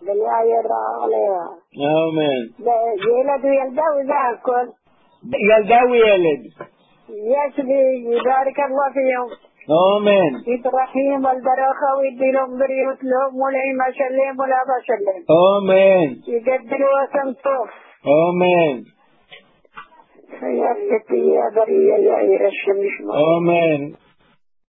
بالآية عليها. آمين. يولد ويلده وذا الكل. يلده ويلد. يسبي يبارك الله فيهم. آمين. إبراهيم والبركة ويديلهم بريوت لهم ولهم أسلم ولا بسلم. آمين. يقدروا وسمتوه. آمين. يا ستي يا برية يا إيرش مش آمين.